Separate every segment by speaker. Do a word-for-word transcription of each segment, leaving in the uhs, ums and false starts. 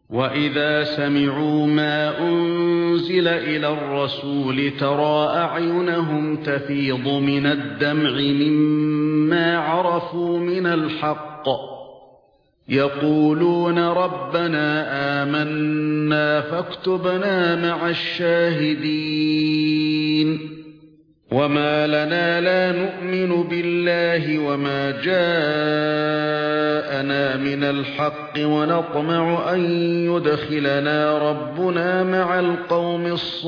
Speaker 1: وَإِذَا سَمِعُوا مَا أُنزِلَ إِلَى الرَّسُولِ تَرَى أَعْيُنَهُمْ تَفِيضُ مِنَ الدَّمْعِ مِمَّا عَرَفُوا مِنَ الْحَقِّ يَقُولُونَ رَبَّنَا آمَنَّا فاكتبنا مع الشاهدين وَمَا لَنَا لَا نُؤْمِنُ بِاللَّهِ وَمَا جَاءَنَا مِنَ الْحَقِّ وَنَطْمَعُ أَن يُدْخِلَنَا رَبُّنَا مَعَ الْقَوْمِ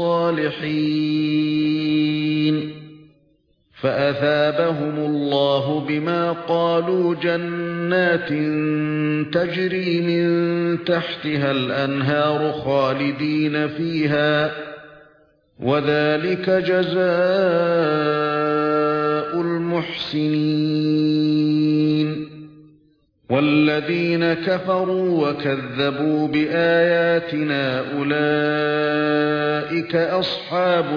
Speaker 1: الصَّالِحِينَ فَأَثَابَهُمُ اللَّهُ بِمَا قَالُوا جَنَّاتٍ تَجْرِي مِن تَحْتِهَا الْأَنْهَارُ خَالِدِينَ فِيهَا وَذَلِكَ جَزَاءُ الْمُحْسِنِينَ وَالَّذِينَ كَفَرُوا وَكَذَّبُوا بِآيَاتِنَا أُولَئِكَ أَصْحَابُ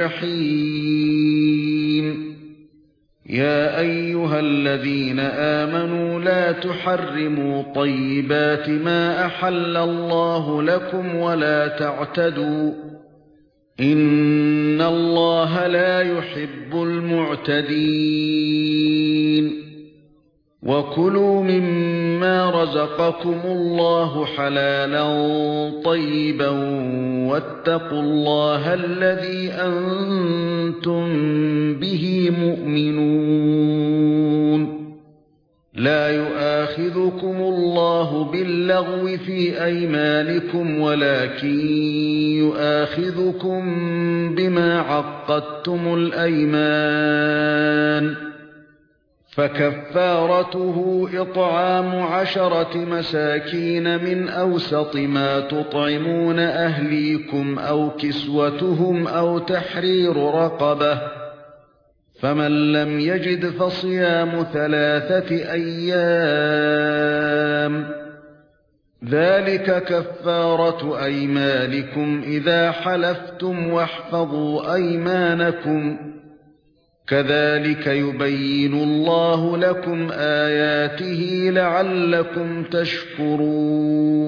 Speaker 1: الْجَحِيمِ يَا أَيُّهَا الَّذِينَ آمَنُوا لَا تُحَرِّمُوا طَيِّبَاتِ مَا أَحَلَّ اللَّهُ لَكُمْ وَلَا تَعْتَدُوا إِنَّ اللَّهَ لَا يُحِبُّ الْمُعْتَدِينَ وَكُلُوا مِمَّا رَزَقَكُمُ اللَّهُ حَلَالًا طَيِّبًا وَاتَّقُوا اللَّهَ الَّذِي أَنْتُمْ بِهِ مُؤْمِنُونَ لا يؤاخذكم الله باللغو في أيمانكم ولكن يؤاخذكم بما عقدتم الأيمان فكفارته إطعام عشرة مساكين من أوسط ما تطعمون أهليكم أو كسوتهم أو تحرير رقبة فمن لم يجد فصيام ثلاثة أيام ذلك كفارة أيمانكم إذا حلفتم واحفظوا أيمانكم كذلك يبين الله لكم آياته لعلكم تشكرون